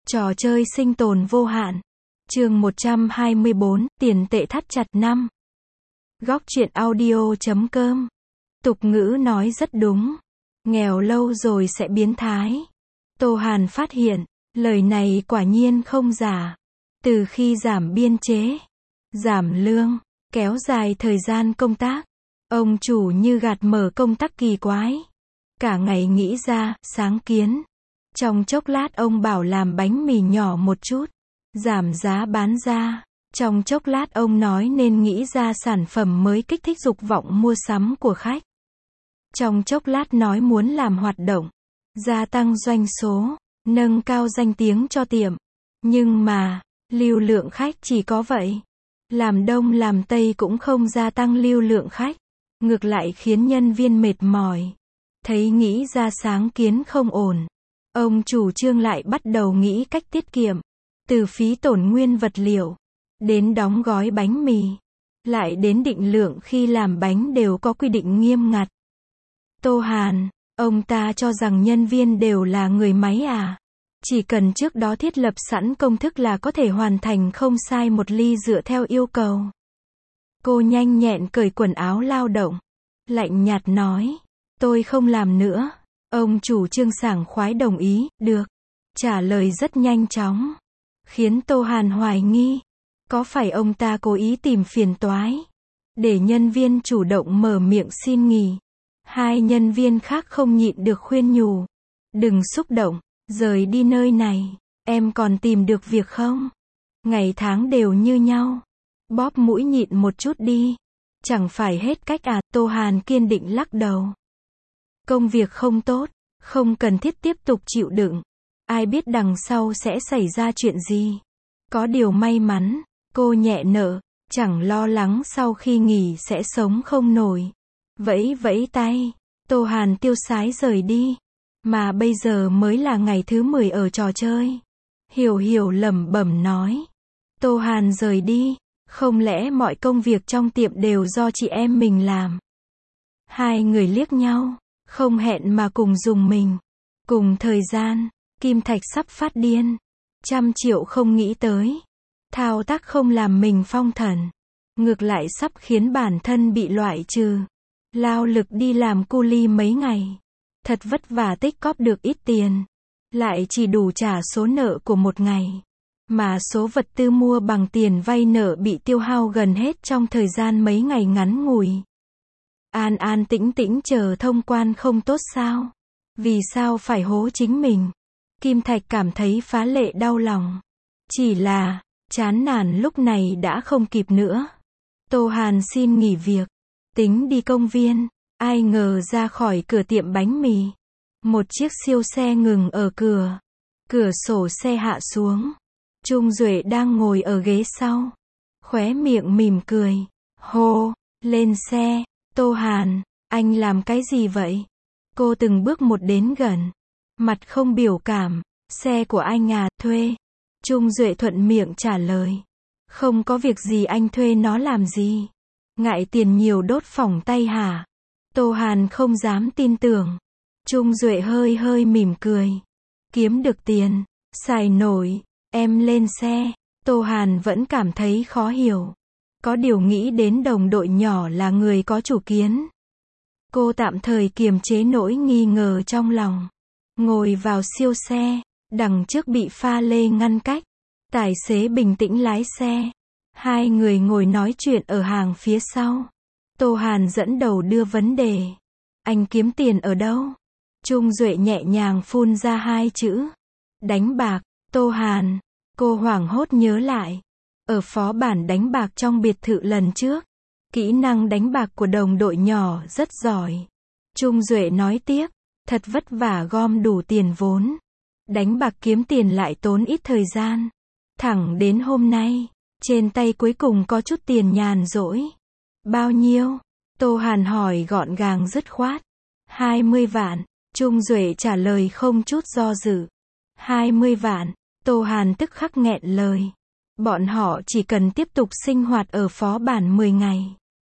Trò chơi sinh tồn vô hạn. Chương 124, tiền tệ thắt chặt 5. Góc truyện audio.com. Tục ngữ nói rất đúng. Nghèo lâu rồi sẽ biến thái. Tô Hàn phát hiện, lời này quả nhiên không giả. Từ khi giảm biên chế, giảm lương, kéo dài thời gian công tác, ông chủ như gạt mở công tắc kỳ quái. Cả ngày nghĩ ra, sáng kiến. Trong chốc lát ông bảo làm bánh mì nhỏ một chút, giảm giá bán ra. Trong chốc lát ông nói nên nghĩ ra sản phẩm mới kích thích dục vọng mua sắm của khách. Trong chốc lát nói muốn làm hoạt động, gia tăng doanh số, nâng cao danh tiếng cho tiệm. Nhưng mà, lưu lượng khách chỉ có vậy. Làm đông làm tây cũng không gia tăng lưu lượng khách. Ngược lại khiến nhân viên mệt mỏi. Thấy nghĩ ra sáng kiến không ổn. Ông chủ trương lại bắt đầu nghĩ cách tiết kiệm. Từ phí tổn nguyên vật liệu, đến đóng gói bánh mì, lại đến định lượng khi làm bánh đều có quy định nghiêm ngặt. Tô Hàn, ông ta cho rằng nhân viên đều là người máy à? Chỉ cần trước đó thiết lập sẵn công thức là có thể hoàn thành không sai một ly dựa theo yêu cầu. Cô nhanh nhẹn cởi quần áo lao động, lạnh nhạt nói, tôi không làm nữa. Ông chủ trương sảng khoái đồng ý, được. Trả lời rất nhanh chóng. Khiến Tô Hàn hoài nghi. Có phải ông ta cố ý tìm phiền toái? Để nhân viên chủ động mở miệng xin nghỉ. Hai nhân viên khác không nhịn được khuyên nhủ. Đừng xúc động, rời đi nơi này. Em còn tìm được việc không? Ngày tháng đều như nhau. Bóp mũi nhịn một chút đi. Chẳng phải hết cách à? Tô Hàn kiên định lắc đầu. Công việc không tốt, không cần thiết tiếp tục chịu đựng. Ai biết đằng sau sẽ xảy ra chuyện gì. Có điều may mắn, cô nhẹ nở, chẳng lo lắng sau khi nghỉ sẽ sống không nổi. Vẫy vẫy tay, Tô Hàn tiêu sái rời đi. Mà bây giờ mới là ngày thứ 10 ở trò chơi. Hiểu Hiểu lẩm bẩm nói. Tô Hàn rời đi, không lẽ mọi công việc trong tiệm đều do chị em mình làm? Hai người liếc nhau. Không hẹn mà cùng dùng mình. Cùng thời gian, Kim Thạch sắp phát điên. 100 triệu không nghĩ tới. Thao tác không làm mình phong thần. Ngược lại sắp khiến bản thân bị loại trừ. Lao lực đi làm cu li mấy ngày. Thật vất vả tích cóp được ít tiền. Lại chỉ đủ trả số nợ của một ngày. Mà số vật tư mua bằng tiền vay nợ bị tiêu hao gần hết trong thời gian mấy ngày ngắn ngủi. An an tĩnh tĩnh chờ thông quan không tốt sao? Vì sao phải hố chính mình? Kim Thạch cảm thấy phá lệ đau lòng. Chỉ là, chán nản lúc này đã không kịp nữa. Tô Hàn xin nghỉ việc. Tính đi công viên. Ai ngờ ra khỏi cửa tiệm bánh mì. Một chiếc siêu xe ngừng ở cửa. Cửa sổ xe hạ xuống. Trung Duệ đang ngồi ở ghế sau. Khóe miệng mỉm cười. Hô, lên xe. Tô Hàn, anh làm cái gì vậy? Cô từng bước một đến gần. Mặt không biểu cảm. Xe của anh à, thuê. Trung Duệ thuận miệng trả lời. Không có việc gì, anh thuê nó làm gì? Ngại tiền nhiều đốt phỏng tay hả? Tô Hàn không dám tin tưởng. Trung Duệ hơi hơi mỉm cười. Kiếm được tiền, xài nổi, em lên xe. Tô Hàn vẫn cảm thấy khó hiểu. Có điều nghĩ đến đồng đội nhỏ là người có chủ kiến. Cô tạm thời kiềm chế nỗi nghi ngờ trong lòng. Ngồi vào siêu xe, đằng trước bị pha lê ngăn cách. Tài xế bình tĩnh lái xe. Hai người ngồi nói chuyện ở hàng phía sau. Tô Hàn dẫn đầu đưa vấn đề. Anh kiếm tiền ở đâu? Trung Duệ nhẹ nhàng phun ra hai chữ. Đánh bạc. Tô Hàn. Cô hoảng hốt nhớ lại. Ở phó bản đánh bạc trong biệt thự lần trước. Kỹ năng đánh bạc của đồng đội nhỏ rất giỏi. Trung Duệ nói tiếp. Thật vất vả gom đủ tiền vốn. Đánh bạc kiếm tiền lại tốn ít thời gian. Thẳng đến hôm nay. Trên tay cuối cùng có chút tiền nhàn rỗi. Bao nhiêu? Tô Hàn hỏi gọn gàng dứt khoát. 20 vạn. Trung Duệ trả lời không chút do dự. 20 vạn. Tô Hàn tức khắc nghẹn lời. Bọn họ chỉ cần tiếp tục sinh hoạt ở phó bản 10 ngày.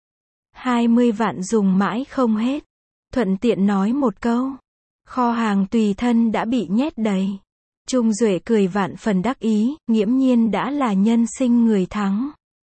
20 vạn dùng mãi không hết. Thuận tiện nói một câu. Kho hàng tùy thân đã bị nhét đầy. Trung Duệ cười vạn phần đắc ý, nghiễm nhiên đã là nhân sinh người thắng.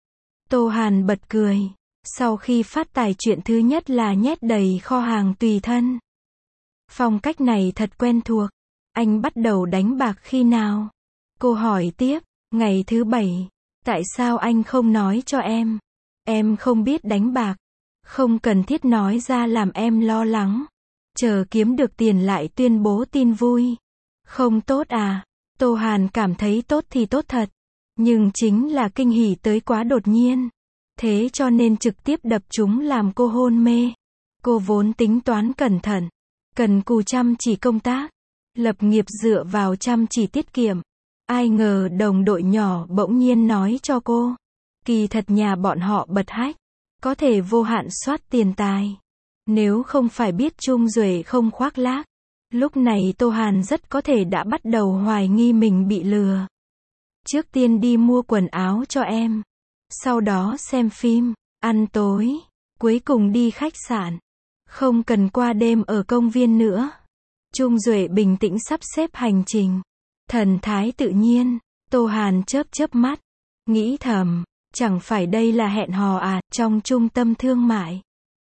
Tô Hàn bật cười. Sau khi phát tài chuyện thứ nhất là nhét đầy kho hàng tùy thân. Phong cách này thật quen thuộc. Anh bắt đầu đánh bạc khi nào? Cô hỏi tiếp. Ngày thứ 7. Tại sao anh không nói cho em? Em không biết đánh bạc. Không cần thiết nói ra làm em lo lắng. Chờ kiếm được tiền lại tuyên bố tin vui. Không tốt à? Tô Hàn cảm thấy tốt thì tốt thật. Nhưng chính là kinh hỉ tới quá đột nhiên. Thế cho nên trực tiếp đập chúng làm cô hôn mê. Cô vốn tính toán cẩn thận. Cần cù chăm chỉ công tác. Lập nghiệp dựa vào chăm chỉ tiết kiệm. Ai ngờ đồng đội nhỏ bỗng nhiên nói cho cô. Kỳ thật nhà bọn họ bật hách. Có thể vô hạn soát tiền tài. Nếu không phải biết Trung Duệ không khoác lác. Lúc này Tô Hàn rất có thể đã bắt đầu hoài nghi mình bị lừa. Trước tiên đi mua quần áo cho em. Sau đó xem phim, ăn tối. Cuối cùng đi khách sạn. Không cần qua đêm ở công viên nữa. Trung Duệ bình tĩnh sắp xếp hành trình. Thần thái tự nhiên. Tô Hàn chớp chớp mắt. Nghĩ thầm, chẳng phải đây là hẹn hò à, trong trung tâm thương mại.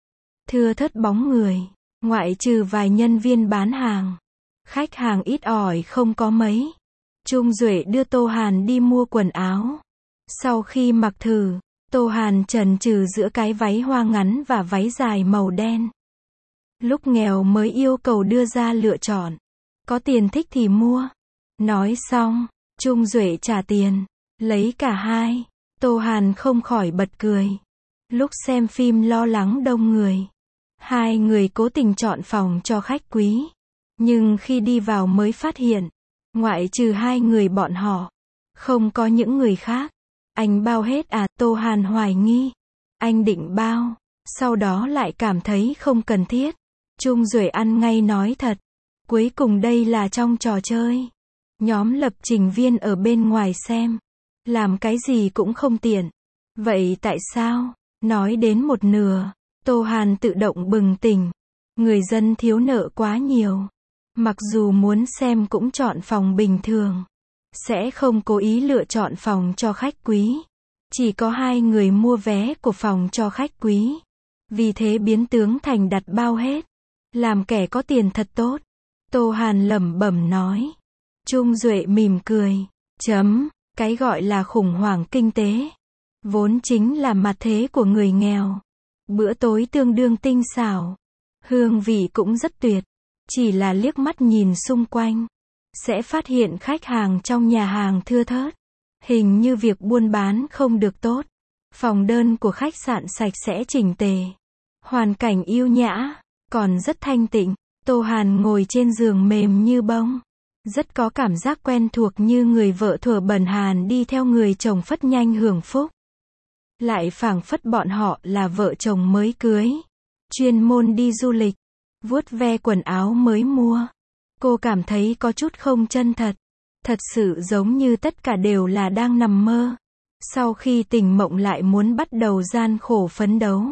Thưa thớt bóng người. Ngoại trừ vài nhân viên bán hàng. Khách hàng ít ỏi không có mấy. Trung Duệ đưa Tô Hàn đi mua quần áo. Sau khi mặc thử, Tô Hàn chần chừ giữa cái váy hoa ngắn và váy dài màu đen. Lúc nghèo mới yêu cầu đưa ra lựa chọn. Có tiền thích thì mua. Nói xong, Trung Duệ trả tiền. Lấy cả hai. Tô Hàn không khỏi bật cười. Lúc xem phim lo lắng đông người. Hai người cố tình chọn phòng cho khách quý. Nhưng khi đi vào mới phát hiện. Ngoại trừ hai người bọn họ. Không có những người khác. Anh bao hết à? Tô Hàn hoài nghi. Anh định bao. Sau đó lại cảm thấy không cần thiết. Trung Duệ ăn ngay nói thật. Cuối cùng đây là trong trò chơi. Nhóm lập trình viên ở bên ngoài xem. Làm cái gì cũng không tiện. Vậy tại sao? Nói đến một nửa. Tô Hàn tự động bừng tỉnh. Người dân thiếu nợ quá nhiều. Mặc dù muốn xem cũng chọn phòng bình thường. Sẽ không cố ý lựa chọn phòng cho khách quý. Chỉ có hai người mua vé của phòng cho khách quý. Vì thế biến tướng thành đặt bao hết. Làm kẻ có tiền thật tốt. Tô Hàn lẩm bẩm nói. Trung Duệ mỉm cười. Cái gọi là khủng hoảng kinh tế. Vốn chính là mặt thế của người nghèo. Bữa tối tương đương tinh xảo. Hương vị cũng rất tuyệt. Chỉ là liếc mắt nhìn xung quanh. Sẽ phát hiện khách hàng trong nhà hàng thưa thớt. Hình như việc buôn bán không được tốt. Phòng đơn của khách sạn sạch sẽ chỉnh tề. Hoàn cảnh yêu nhã. Còn rất thanh tịnh. Tô Hàn ngồi trên giường mềm như bông. Rất có cảm giác quen thuộc như người vợ thuở bần hàn đi theo người chồng phất nhanh hưởng phúc. Lại phảng phất bọn họ là vợ chồng mới cưới. Chuyên môn đi du lịch. Vuốt ve quần áo mới mua. Cô cảm thấy có chút không chân thật. Thật sự giống như tất cả đều là đang nằm mơ. Sau khi tỉnh mộng lại muốn bắt đầu gian khổ phấn đấu.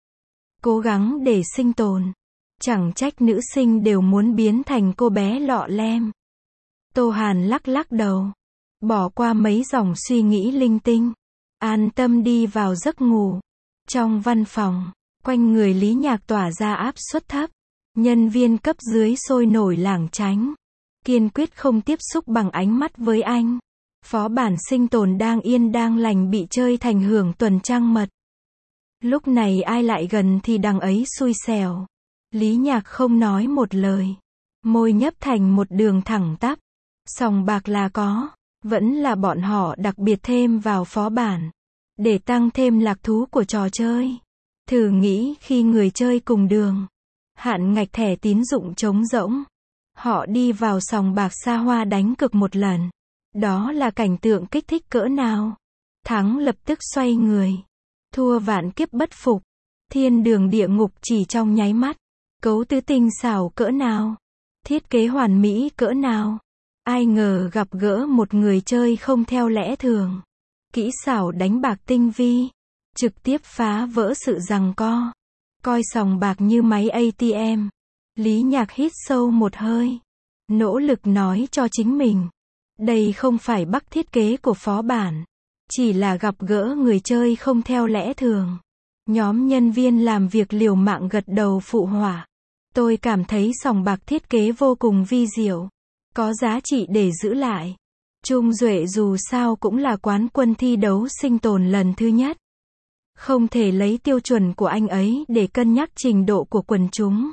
Cố gắng để sinh tồn. Chẳng trách nữ sinh đều muốn biến thành cô bé lọ lem. Tô Hàn lắc lắc đầu. Bỏ qua mấy dòng suy nghĩ linh tinh. An tâm đi vào giấc ngủ. Trong văn phòng, quanh người Lý Nhạc tỏa ra áp suất thấp. Nhân viên cấp dưới sôi nổi lảng tránh. Kiên quyết không tiếp xúc bằng ánh mắt với anh. Phó bản sinh tồn đang yên đang lành bị chơi thành hưởng tuần trăng mật. Lúc này ai lại gần thì đằng ấy xui xẻo. Lý Nhạc không nói một lời. Môi nhấp thành một đường thẳng tắp. Sòng bạc là có. Vẫn là bọn họ đặc biệt thêm vào phó bản. Để tăng thêm lạc thú của trò chơi. Thử nghĩ khi người chơi cùng đường. Hạn ngạch thẻ tín dụng trống rỗng. Họ đi vào sòng bạc xa hoa đánh cược một lần. Đó là cảnh tượng kích thích cỡ nào. Thắng lập tức xoay người. Thua vạn kiếp bất phục. Thiên đường địa ngục chỉ trong nháy mắt. Cấu tứ tinh xảo cỡ nào. Thiết kế hoàn mỹ cỡ nào. Ai ngờ gặp gỡ một người chơi không theo lẽ thường. Kỹ xảo đánh bạc tinh vi. Trực tiếp phá vỡ sự giằng co. Coi sòng bạc như máy ATM. Lý Nhạc hít sâu một hơi. Nỗ lực nói cho chính mình. Đây không phải bug thiết kế của phó bản. Chỉ là gặp gỡ người chơi không theo lẽ thường. Nhóm nhân viên làm việc liều mạng gật đầu phụ họa. Tôi cảm thấy sòng bạc thiết kế vô cùng vi diệu. Có giá trị để giữ lại. Trung Duệ dù sao cũng là quán quân thi đấu sinh tồn lần thứ nhất. Không thể lấy tiêu chuẩn của anh ấy để cân nhắc trình độ của quần chúng.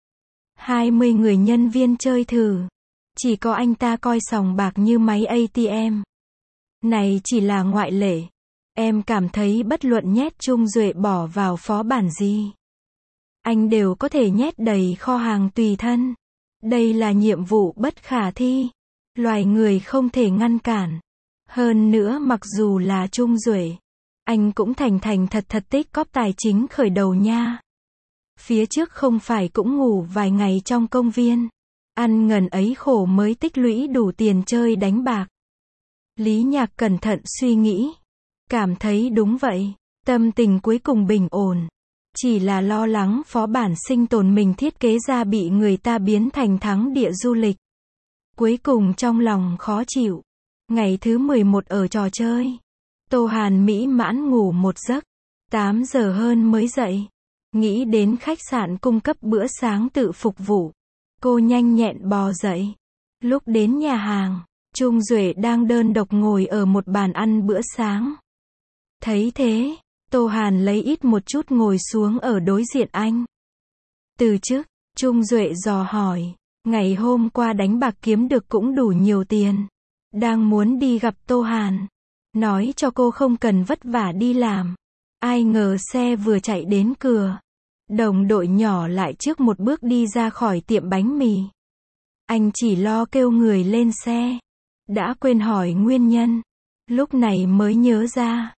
20 người nhân viên chơi thử. Chỉ có anh ta coi sòng bạc như máy ATM. Này chỉ là ngoại lệ. Em cảm thấy bất luận nhét Trung Duệ bỏ vào phó bản gì, anh đều có thể nhét đầy kho hàng tùy thân. Đây là nhiệm vụ bất khả thi. Loài người không thể ngăn cản. Hơn nữa mặc dù là Trung Duệ, anh cũng thành thật tích cóp tài chính khởi đầu nha. Phía trước không phải cũng ngủ vài ngày trong công viên. Ăn ngần ấy khổ mới tích lũy đủ tiền chơi đánh bạc. Lý Nhạc cẩn thận suy nghĩ. Cảm thấy đúng vậy. Tâm tình cuối cùng bình ổn. Chỉ là lo lắng phó bản sinh tồn mình thiết kế ra bị người ta biến thành thắng địa du lịch. Cuối cùng trong lòng khó chịu. Ngày thứ 11 ở trò chơi. Tô Hàn mỹ mãn ngủ một giấc. 8 giờ hơn mới dậy. Nghĩ đến khách sạn cung cấp bữa sáng tự phục vụ. Cô nhanh nhẹn bò dậy. Lúc đến nhà hàng, Trung Duệ đang đơn độc ngồi ở một bàn ăn bữa sáng. Thấy thế, Tô Hàn lấy ít một chút ngồi xuống ở đối diện anh. Từ chức, Trung Duệ dò hỏi. Ngày hôm qua đánh bạc kiếm được cũng đủ nhiều tiền. Đang muốn đi gặp Tô Hàn. Nói cho cô không cần vất vả đi làm. Ai ngờ xe vừa chạy đến cửa. Đồng đội nhỏ lại trước một bước đi ra khỏi tiệm bánh mì. Anh chỉ lo kêu người lên xe. Đã quên hỏi nguyên nhân. Lúc này mới nhớ ra.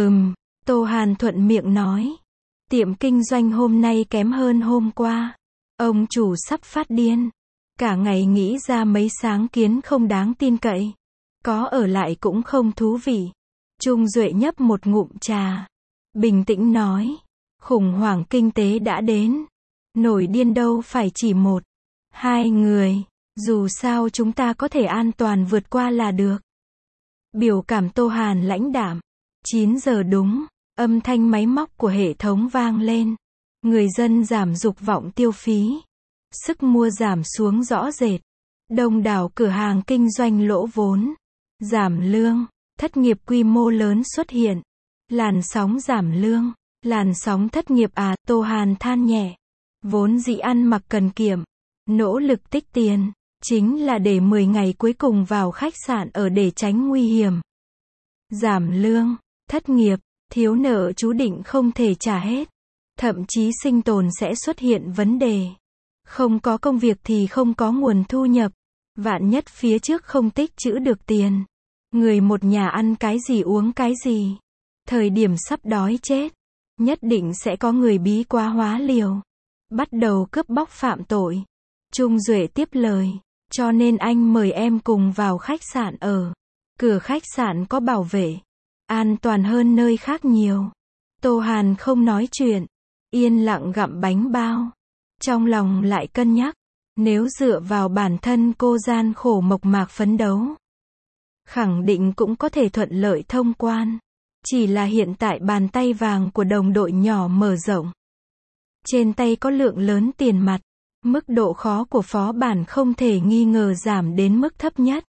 Tô Hàn thuận miệng nói. Tiệm kinh doanh hôm nay kém hơn hôm qua. Ông chủ sắp phát điên. Cả ngày nghĩ ra mấy sáng kiến không đáng tin cậy. Có ở lại cũng không thú vị. Trung Duệ nhấp một ngụm trà. Bình tĩnh nói. Khủng hoảng kinh tế đã đến. Nổi điên đâu phải chỉ một, hai người. Dù sao chúng ta có thể an toàn vượt qua là được. Biểu cảm Tô Hàn lãnh đạm. 9 giờ đúng. Âm thanh máy móc của hệ thống vang lên. Người dân giảm dục vọng tiêu phí. Sức mua giảm xuống rõ rệt. Đông đảo cửa hàng kinh doanh lỗ vốn. Giảm lương. Thất nghiệp quy mô lớn xuất hiện. Làn sóng giảm lương. Làn sóng thất nghiệp à, Tô Hàn than nhẹ. Vốn dĩ ăn mặc cần kiệm. Nỗ lực tích tiền. Chính là để 10 ngày cuối cùng vào khách sạn ở để tránh nguy hiểm. Giảm lương. Thất nghiệp. Thiếu nợ chú định không thể trả hết. Thậm chí sinh tồn sẽ xuất hiện vấn đề. Không có công việc thì không có nguồn thu nhập. Vạn nhất phía trước không tích trữ được tiền. Người một nhà ăn cái gì uống cái gì. Thời điểm sắp đói chết. Nhất định sẽ có người bí quá hóa liều. Bắt đầu cướp bóc phạm tội. Trung Duệ tiếp lời. Cho nên anh mời em cùng vào khách sạn ở. Cửa khách sạn có bảo vệ. An toàn hơn nơi khác nhiều. Tô Hàn không nói chuyện. Yên lặng gặm bánh bao. Trong lòng lại cân nhắc. Nếu dựa vào bản thân cô gian khổ mộc mạc phấn đấu. Khẳng định cũng có thể thuận lợi thông quan. Chỉ là hiện tại bàn tay vàng của đồng đội nhỏ mở rộng. Trên tay có lượng lớn tiền mặt. Mức độ khó của phó bản không thể nghi ngờ giảm đến mức thấp nhất.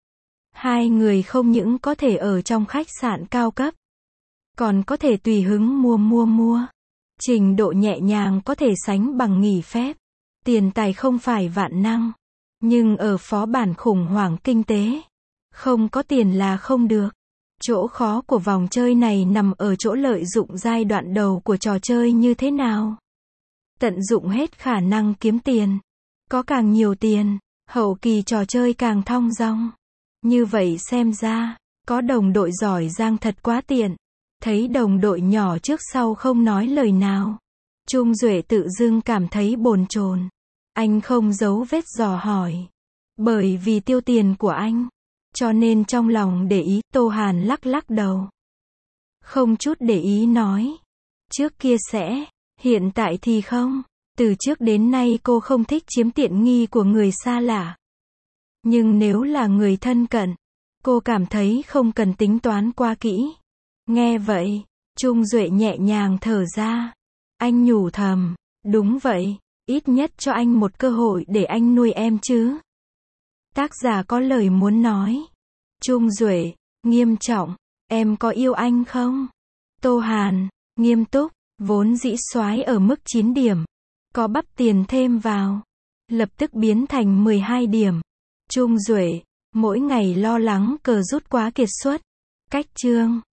Hai người không những có thể ở trong khách sạn cao cấp. Còn có thể tùy hứng mua. Trình độ nhẹ nhàng có thể sánh bằng nghỉ phép. Tiền tài không phải vạn năng. Nhưng ở phó bản khủng hoảng kinh tế. Không có tiền là không được. Chỗ khó của vòng chơi này nằm ở chỗ lợi dụng giai đoạn đầu của trò chơi như thế nào. Tận dụng hết khả năng kiếm tiền. Có càng nhiều tiền, hậu kỳ trò chơi càng thong dong. Như vậy xem ra, có đồng đội giỏi giang thật quá tiện. Thấy đồng đội nhỏ trước sau không nói lời nào. Trung Duệ tự dưng cảm thấy bồn chồn. Anh không giấu vết dò hỏi. Bởi vì tiêu tiền của anh. Cho nên trong lòng để ý. Tô Hàn lắc đầu. Không chút để ý nói. Trước kia sẽ, hiện tại thì không. Từ trước đến nay cô không thích chiếm tiện nghi của người xa lạ. Nhưng nếu là người thân cận, Cô cảm thấy không cần tính toán quá kỹ. Nghe vậy, Trung Duệ nhẹ nhàng thở ra. Anh nhủ thầm, đúng vậy, ít nhất cho anh một cơ hội để anh nuôi em chứ. Tác giả có lời muốn nói. Trung Duệ, nghiêm trọng, em có yêu anh không? Tô Hàn, nghiêm túc, vốn dĩ soái ở mức 9 điểm. Có bắp tiền thêm vào, lập tức biến thành 12 điểm. Trung Duệ, mỗi ngày lo lắng cờ rút quá kiệt xuất. Cách chương